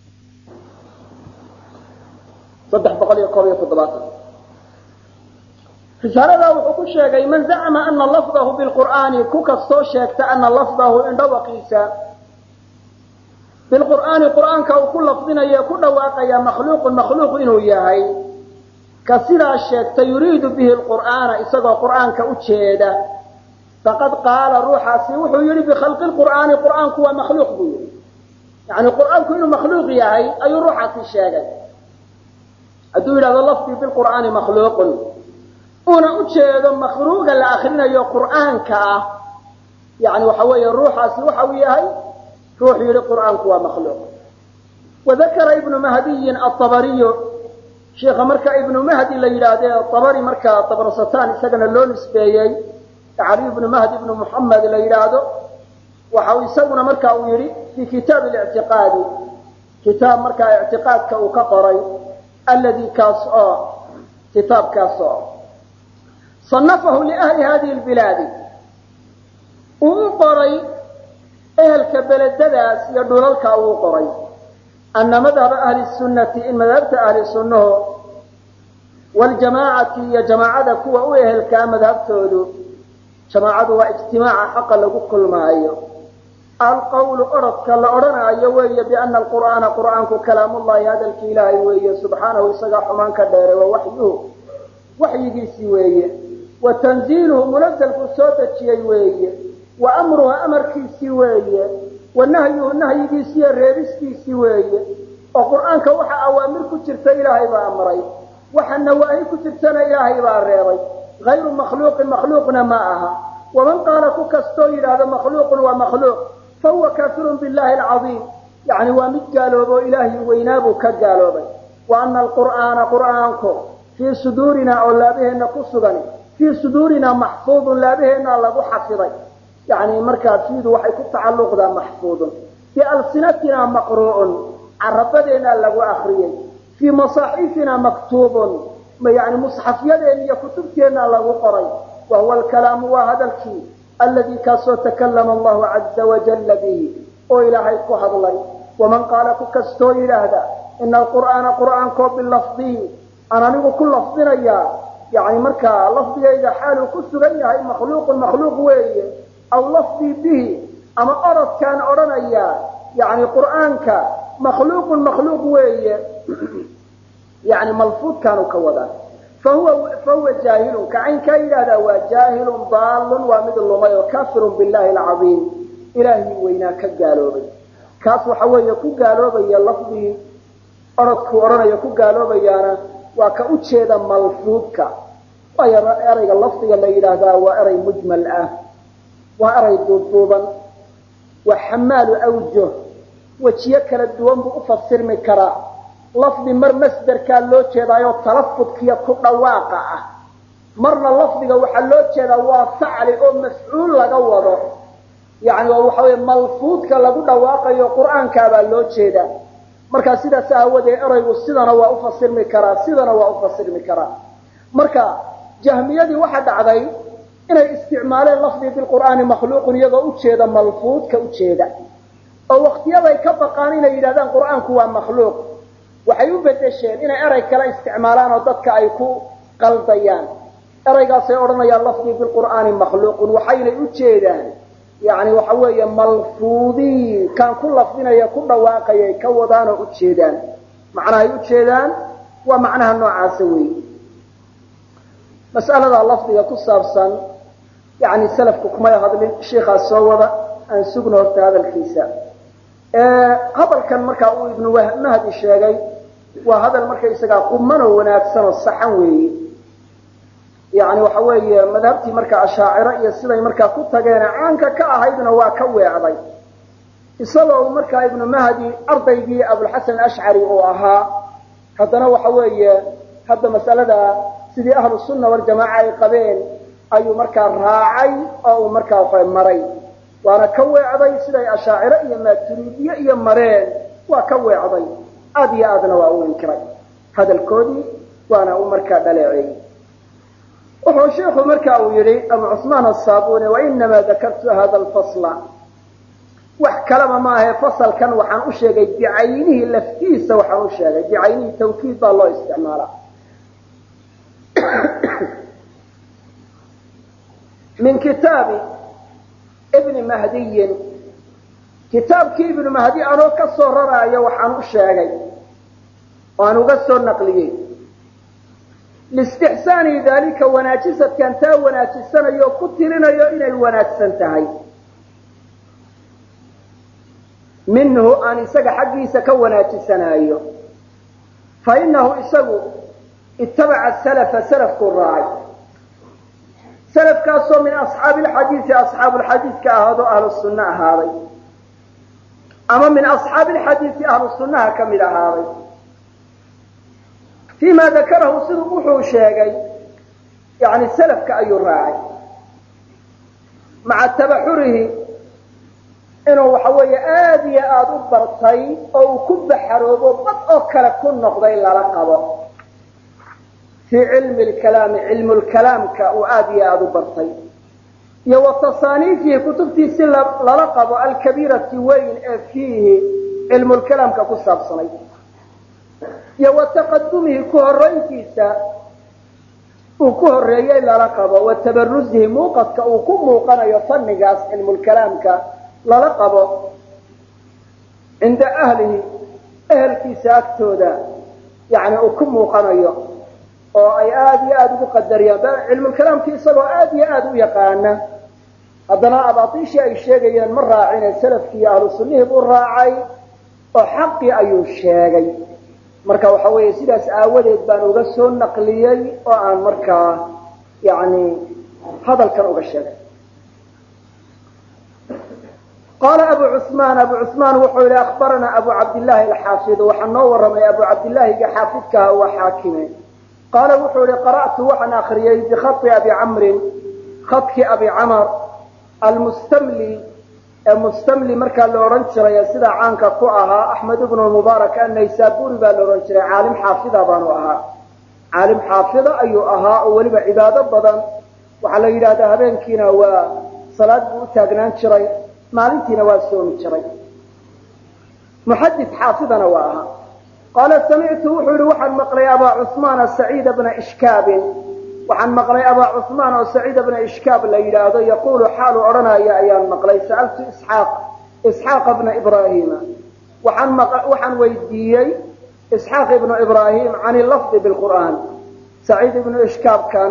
371 risaalada wuxuu ku sheegay man zacama ana lafdahu bilqur'aani ku kastoo sheegta ana lafdahu indhawaqiisa bilqur'aani qur'aanka uu ku lafdinayo ku dhawaaqaya makhluuqun makhluuq inuu yahay ka sidaa sheegta yuriidu bihi alqur'aana isagoo qur'aanka u jeeda faqad qaala ruuxaasi wuxuu yidhi bikhalqi lqur'aani qur'aanku waa makhluuq buu yidhi yani qur'aanku inuu makhluuq yahay ayuu ruuxaasi sheegay hadduu yidhahdo lafdii bilqur'aani makhluuqun una u jeedo makhluuqa la akrinayo qur'aanka ah yani waxa weeye ruuxaasi waxa uu yahay ruux yidhi qur'aanku waa makhluuq wadakara ibnu mahdiyin atabariyu sheekha marka ibnu mahdi la yidhaahde tabari marka tabrasatan isagana loo nisbeeyey cali ibnu mahdi ibnu muxamed la yidhaahdo waxa uu isaguna marka uu yidhi fi kitaab اlictiqaadi kitaab marka ictiqaadka uu ka qoray alladii kaas oo kitaabkaas oo صنفه لأهل هذه البلاد وقري أهل كبلدداس يدولك وقري أن مذهب أهل السنة إن مذهبت أهل السنة والجماعة يا جماعة كوا وأهل كمذهبته جماعة واجتماع حق له كل ما أيه القول أرد كلا أرنا أيه بأن القرآن قرآنك كلام الله هذا الكلام ويه سبحانه وسجح من كدار ووحيه وحيه سويه وتنزيله منزل كسوت الشيوية وأمرها أمر كيسوية والنهي النهي كيسية ريبس كيسوية وقرآن كوحى أوامر كترت إلهي بأمري وحى النواهي كترتنا إلهي بأريري غير مخلوق مخلوقنا معها ومن قال كستوير هذا مخلوق ومخلوق فهو كافر بالله العظيم يعني ومد قالوا إلهي وينابوا كقالوا وأن القرآن قرآنكم في صدورنا أو لا بهن قصدني في صدورنا محفوظ لا بهن الله حفظي يعني مركز فيه وحي كتعلق ذا محفوظ في ألسنتنا مقروء عرفدنا له آخرين في مصاحفنا مكتوب يعني مصحف يدين كتبتنا له قري وهو الكلام وهذا الكي الذي كسو تكلم الله عز وجل به وإلهي كهض الله ومن قال كستو إلى هذا إن القرآن قرآن كوب اللفظي أنا نقول كل لفظنا إياه يعني مركا لفظي إذا حاله كسرية مخلوق مخلوق ويه أو لفظي به أما أرد كان أرنا إياه يعني قرآنك مخلوق مخلوق ويه يعني ملفوظ كانوا كوذا فهو جاهل كعين كاين هذا هو جاهل ضال ومثل ما يكفر بالله العظيم إلهي ويناك قالوا بي كاسو حوى يكو قالوا بي لفظي أردك أرنا يكو قالوا بي أنا وكأتشيدا ملفوظك وأرى اللفظي اللي هذا وأرى مجمل وأرى ضبوبا وحمال أوجه وتيكل الدوام بأفسر مكرا لفظي مر مصدر كان لو جيدا يو تلفظ كي يكون واقع مرنا لفظي وحا لو جيدا وا فعل او مفعول لغا وضو يعني waxa way malfuudka lagu dhawaaqayo quraanka baa loo jeeda marka sida saawade eraygu sidana waa u fasirmi karaa sidana waa u fasirmi karaa marka jahmiyadii waxa dhacday inay isticmaaleen lafdi bil quraani makhluuq iyaga u jeeda malfuudka u jeeda oo waqtiyada ay ka baqaan inay yiraahdaan quraanku waa makhluuq waxay u bedesheen inay eray kala isticmaalaan oo dadka ay ku qaldayaan eraygaas ay oranayaan lafdi bil quraani makhluuq waxayna u jeedaan يعني وحوية ملفوظي كان كل لفظنا يكون واقعي كودان وأتشيدان معناها يتشيدان ومعناها النوع عسوي مسألة اللفظ يكون صابصا يعني سلف كما هذا الشيخ الصوابة أن سجنه هذا الكيساء هذا كان مركا ابن مهدي الشيخي وهذا المركا يسقى قمنا وناكسن الصحوي يعني وحوي مذهبتي مركا أشاعرة يسيري مركا كتاقين عنك كأهيدنا واكوي عضي يسألوا مركا ابن مهدي أرضي بي أبو الحسن الأشعري وأها haddana waxa weeye hadda mas'alada sidii ahlu sunna wal jamaaca ay qabeen ayuu markaa raacay oo uu markaa maray waana ka weecday siday ashaaciro iyo maaturiidiye iyo mareen waa ka weecday aad iyo aadna waa u inkiray hadalkoodii waana uu markaa dhaleeceeyey wuxuu sheekhu markaa uu yidhi abu cusmaan as-saabuni wainama dakartu hada alfasla wax kalaba ma ahe fasalkan waxaan u sheegay bicaynihi laftiisa waxaan u sheegay bicaynihi tawkiid baa loo isticmaalaa min kitaabi ibni mahdiyin kitaabkii ibnu mahdi anoo ka soo raraayo waxaan u sheegay oo aan uga soo naqliyey liistixsaani daalika wanaajisadkan taa wanaajisanayo ku tirinayo inay wanaagsan tahay minhu aan isaga xaggiisa ka wanaajisanayo fa inahu isagu ittabaca salafa salafkuu raacay salafkaasoo min asxaabi alxadiidi asxaabu lxadiidka ahaadoo ahlu sunna ahaaday ama min asxaabi alxadiidi ahlu sunnaha ka mid ahaaday fiima dakarahu siduu wuxuu sheegay yani salafka ayuu raacay maca tabaxurihi inuu waxa weeye aad iyo aada u bartay oo uu ku baxaroobo bad oo kale ku noqday lala qabo fii cilmi lkalaami cilmu lkalaamka uu aad iyo aada u bartay iyo wa tasaaniifihi kutubtiisi lala qabo alkabiirati weyn ee fiihi cilmu lkalaamka ku saabsanay iyo wa taqadumihi ku horeyntiisa uu ku horeeyey lala qabo wa tabarusihi muuqadka uu ku muuqanayo fannigaas cilmulkalaamka lala qabo cinda ahlihi ehelkiisa agtooda yani uu ku muuqanayo oo ay aada iyo aada ugu qadariyaan cilmulkalaamkii isagoo aada iyo aada u yaqaana haddana abaatiishii ay sheegayeen ma raacine salafkii iyo ahlu sunnihii buu raacay oo xaqii ayuu sheegay marka waxa weeye sidaas aawadeed baan uga soo naqliyey oo aan markaa yani hadalkan uga sheegay qaala abu cusmaan wuxuu yihi akhbarana abu cabdillaahi alxaafid waxaa noo waramay abu cabdillaahiga xaafidkaha waa xaakime qaala wuxuu yihi qara'tu waxaan akriyey bikhai abi camrin khadkii abi camr almustamli mustamli markaa la odhan jiray sidaa caanka ku ahaa axmed ibnu mubaarak annaysaburi baa la odhan jiray caalim xaafida baanu ahaa caalim xaafida ayuu ahaa oo weliba cibaado badan waxaa la yidhahdaa habeenkiina waa salaad buu u taagnaan jiray maalintiina waa soomi jiray muxadis xaafidana waa ahaa qaala samictu wuxuu yihi waxaan maqlay abaa cusmaana saciida bna ishkaabin waxaan maqlay abaa cusmaan oo saciid bna ishkaab la yidhaahdo yaquulu xaalu odhanaya ayaan maqlay sa'altu isxaaqa bna ibrahima waxaan weydiiyey isxaaq ibnu ibrahim can lafdi bilqur'aan saciid ibnu ishkaabkan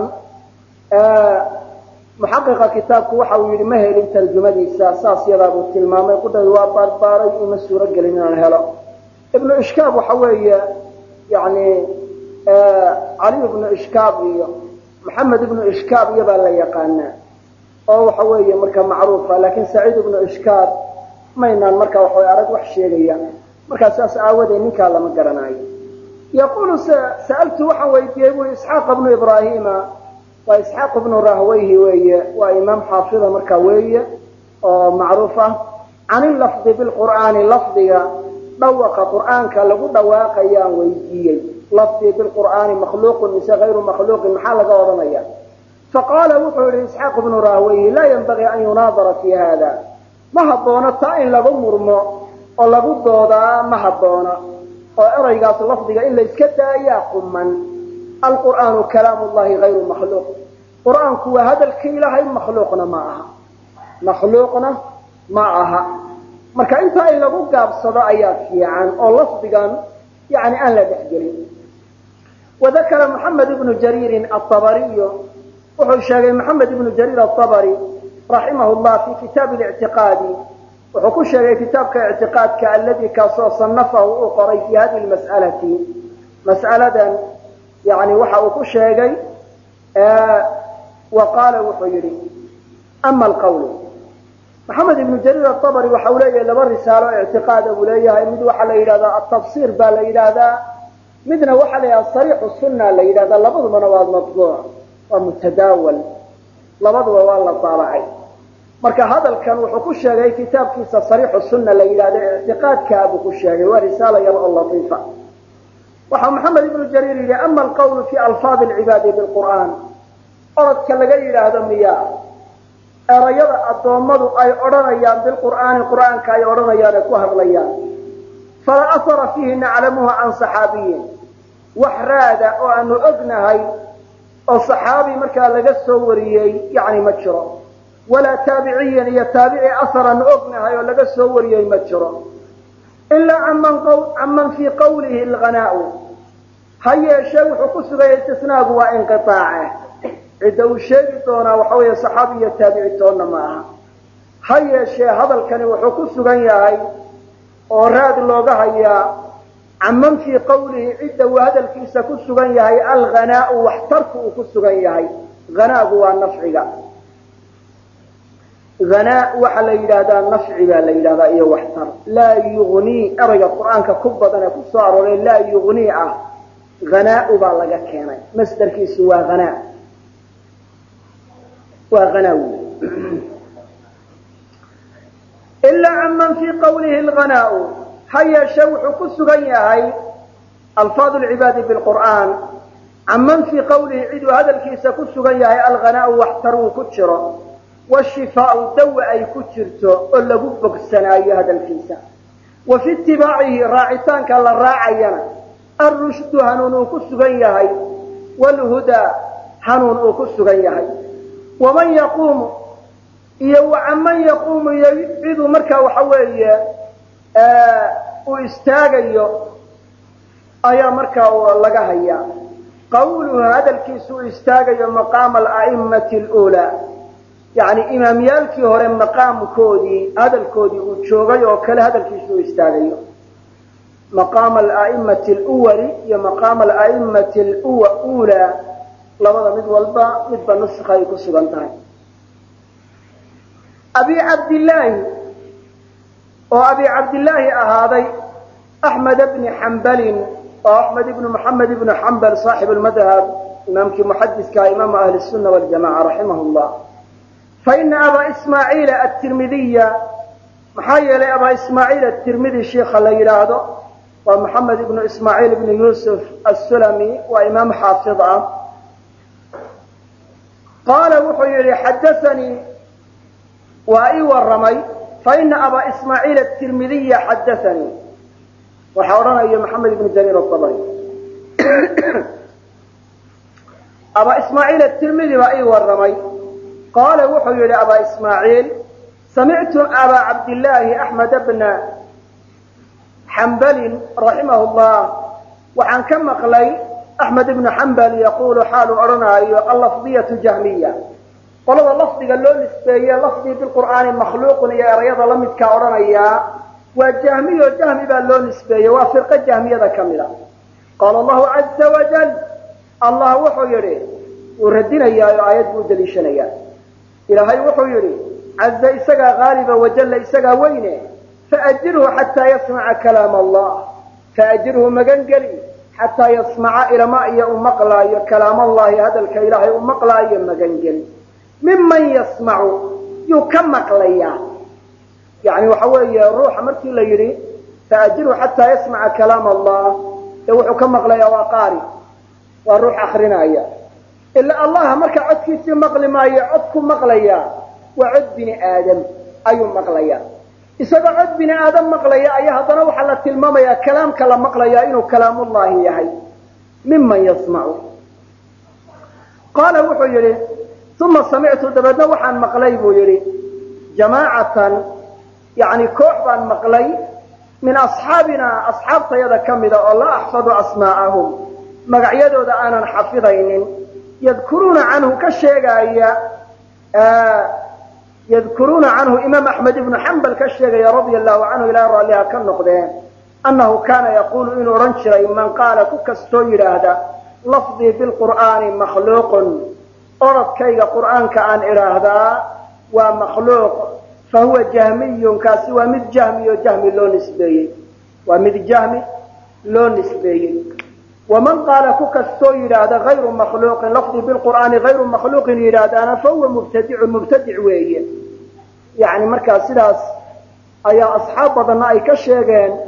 muxaqiqa kitaabku waxa uu yidhi ma helin tarjumadiisa saas yadaabuu tilmaamay qudhay waa baarbaaray ima suuro gelin inaan helo ibnu ishkaab waxa weeye yani cali ibnu ishkaab iyo maxamed ibnu ishkaab iyobaa la yaqaanaa oo waxa weeye marka macruufa laakiin saciid ibnu ishkaab maynaan marka waxa arag wax sheegaya markaa saas aawadeed ninkaa lama garanayo yaqulu sa'altu waxaan weydiiyey bui isxaaq ibnu ibrahima waa isxaaq ibnu rahwayhi weeye waa imaam xaafida marka weeye oo macruuf ah can ilafdi bilqur'aani lafdiga dhawaqa qur'aanka lagu dhawaaqayaan weydiiyey lafdi bilqur'aani makhluuqun mise hayru makhluuqin maxaa laga odhanaya faqaala wuxuu yihi isxaaq ibnu rahwayhi laa yanbagii an yunaadara fi hada ma habboona taa in lagu murmo oo lagu doodaa ma habboona oo eraygaas lafdiga in la iska daayaa quman alqur'aanu kalaamu llahi hayru makhluuq qur'aanku waa hadalka ilaahay makhluuqna ma aha marka intaa in lagu gaabsado ayaa fiican oo lafdigan yani aan la dhexgelin wadakara maxamed ibnu jariirin aabariyo wuxuu sheegay maxamed ibnu jariir aabari raximah llah fi kitaabi lictiqaadi wuxuu ku sheegay kitaabka ictiqaadka aladi kaasoo sanafahu uu qoray fi hadi lmas'alati mas'aladan yani waxa uu ku sheegay wa qaala wuxuu yihi ama alqawlu maxamed ibnu jariir aabari waxa uu leeyahay laba risaalo ictiqaada buu leeyahay mid waxaa la yidhahdaa atafsir baa la yidhaahdaa midna waxa la yiraahdaa sariixu sunna la yiraahdaa labadubana waa madbuuc waa mutadaawal labaduba waa la taabacay marka hadalkan wuxuu ku sheegay kitaabkiisa sariixu sunna la yiraahdo i'tiqaadka abu ku sheegay waa risaala yar oo latiifa waxa maxamed ibn jarir yiri amma alqawl fi alfaad alibad bilquran oradka laga yiraahdo miya erayada adoomadu ay oranayaan bilqur'aan quraanka ay oranayaan ku hadlayaan fala athara fihi na'lamuhu an sahabiyin wahraada oo aanu ognahay oo saxaabi markaa laga soo wariyay yaani ma jiro wala tabi'iyan ya tabi'i asaran ognahay oo laga soo wariyay ma jiro illa amman fi qawlihi al-ghana'u hayya shay wuxuu ku sugay istisnaagu waa inqitaa'a cid uu sheegi doona waxa weeye saxaabi iyo tabi'i toona ma aha hayya shay hadalkani wuxuu ku sugan yahay oo raad looga hayaa amman fi qawlihi cid uu hadalkiisa ku sugan yahay al-ghana'u waxtarku uu ku sugan yahay ghana'u waa nafciga غناء وحلا يلادا نفع لا يلادا إيه وحتر لا يغني أرجع القرآن ككبة كسار لا يغني غناء بالله كيناي مصدر كي سوى غناء وغناء إلا عمن في قوله الغناء هيا شوح كسغنيا هاي ألفاظ العباد بالقرآن عمن في قوله عيد هذا الكيس كسغنيا هاي الغناء واحتروا كتشرا والشفاء دواء أي كترته إلا ببك السنايا هذا الكيسة وفي اتباعه راعتان كالله راعينا الرشد هنون كسغيهي والهدى هنون كسغيهي ومن يقوم وعمن يقوم يعيد مركا وحوية ويستاغيو أيا مركا ولغاهيا قوله هذا الكيس يستاغيو مقام الأئمة الأولى يعني إمام يالكي هورين مقام كودي هذا الكودي وشوغي وكل هذا الكيسو يستاغي مقام الأئمة الأولي يا مقام الأئمة الأولى لماذا مدولبا مدبا نسخة يكسو بانتهي أبي عبد الله وأبي عبد الله أهذي أحمد بن حنبل وأحمد بن محمد بن حنبل صاحب المذهب إمامك محدث كإمام أهل السنة والجماعة رحمه الله فإن أبا إسماعيل الترمذي محايا لأبا إسماعيل الترمذي الشيخ الليلادو ومحمد بن إسماعيل بن يوسف السلمي وإمام حافظة قال وحيري حدثني وأيوى الرمي فإن أبا إسماعيل الترمذي حدثني وحورنا يا محمد بن جرير الطبري أبا إسماعيل الترمذي وأيوى الرمي قال وحي لأبا إسماعيل سمعت أبا عبد الله أحمد بن حنبل رحمه الله وعن كم قلي أحمد بن حنبل يقول حال أرنا اللفظية جهمية قالوا اللفظي قال له نسبية لفظي في القرآن مخلوق يا رياض لم يتكاورنا والجهمية والجهمي قال له نسبية وفرقة جهمية كاملة قال الله عز وجل الله وحي وردنا يا آيات ودليشنا إلهي وحو يري عز إسقى غالبا وجل إسقى وينه فأجره حتى يسمع كلام الله فأجره مجنجلي حتى يسمع إلى ما مقلا كلام الله هذا الكإلهي مقلا مجنجلي ممن يسمع يكم مقليا يعني وحوي الروح مرتي ليري فأجره حتى يسمع كلام الله يوحو كم مقليا وقاري والروح آخرنا إياه إلا الله مركا عدكيسي مقلي ما يعدكم مقليا وعد بني آدم أي مقليا إذا عد بني آدم مقليا أيها ضنوح على التلمام يا كلام كلام مقليا إنه كلام الله يهي ممن يسمع قال وحو يري ثم سمعت دبدنا وحان مقلي بو يري جماعة يعني كوحبا مقلي من أصحابنا أصحاب طيادة كاملة الله أحفظ أسماءهم مقعيدوا دا أنا حفظين يذكرون عنه كالشيغاية يذكرون عنه إمام أحمد بن حنبل كالشيغاية رضي الله عنه إلى رأيها كالنقدين أنه كان يقول إنه رنشري من قال كستوير هذا لفظي بالقرآن مخلوق أرد كي قرآن كأن إلى هذا ومخلوق فهو جهمي كاسي ومد جهمي وجهمي لون نسبي ومد جهمي لون نسبي ومن قال ككستو يراد غير مخلوق لفظ بالقرآن غير مخلوق يراد أنا فهو مبتدع وهي يعني مركز سلاس أي أصحاب بدنا أي كشيغان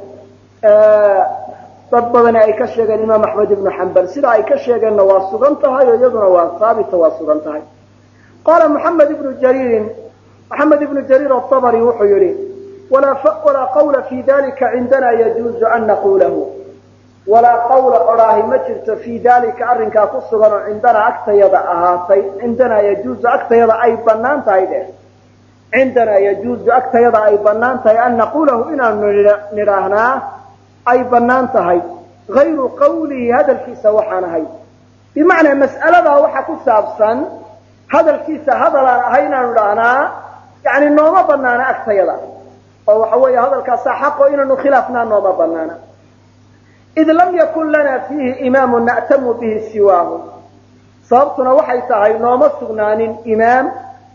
بدنا أي كشيغان الإمام أحمد بن حنبل سلا أي كشيغان نواصلنتها يجدنا وثابت واصلنتها قال محمد بن جرير الطبري وحيري ولا قول في ذلك عندنا يجوز أن نقوله ولا قول قراه مجرت في ذلك أرنكا كسغن عندنا أكتيضا أهاتي عندنا يجوز أكتيضا أي بنان تايده عندنا يجوز أكتيضا أي بنان تاي أن نقوله إنا نراهنا أي بنان تاي غير قولي هذا الكيس وحانهي بمعنى مسألة وحكو سابسا هذا الكيس هذا هينا نراهنا يعني النوم بنانا أكتيضا أو حوي هذا الكاس حق إنه خلافنا النوم بنانا إذ لم يكن لنا فيه إمام نأتم به سواه صابتنا وحي تهي نوم سغنان إمام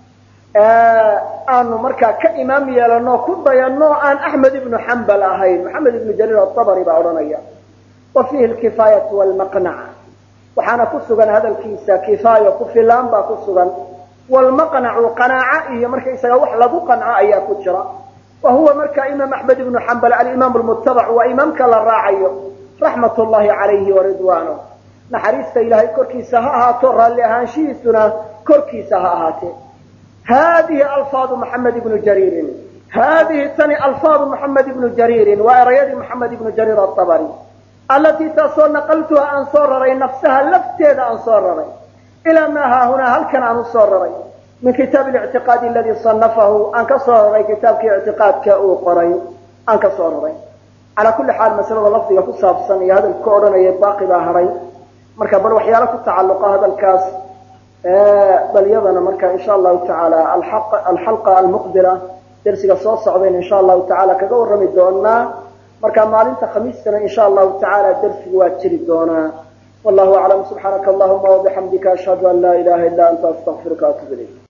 أنه مركا كإمام يلنو كبا ينو أن أحمد بن حنبل أهين محمد بن جرير الطبري بعرنيا وفيه الكفاية والمقنع وحانا كسغن هذا الكيسة كفاية كفلان با كسغن والمقنع قناعة هي مركا إساق وحلقو قناعة أيها كتشرا وهو مركا إمام أحمد بن حنبل الإمام المتبع وإمام كالراعي رحمة الله عليه ورضوانه نحريست إلهي كركي سهاها ترى لهانشيسنا كركي سهاهاته هذه ألفاظ محمد بن جرير هذه الثانية ألفاظ محمد بن جرير وأريد محمد بن جرير الطبري التي تصور نقلتها أنصار نفسها لفتيد أنصار إلى ما ها هنا هل كان أنصار من كتاب الاعتقاد الذي صنفه أنكسر كتاب اعتقاد كأوقري أنكسر على كل حال مسألة لفظية كصابصا هذا الكورن يباقي باهرين مركب بل وحيالك التعلق هذا الكاس بل يضنا مركب إن شاء الله تعالى الحلقة المقبلة درسك الصوت صعبين إن شاء الله تعالى كدور رمي دونا مركب مالنت خميس سنة إن شاء الله تعالى درس واتشري دونا والله أعلم سبحانك اللهم وبحمدك أشهد أن لا إله إلا أنت أستغفرك وأتوب إليك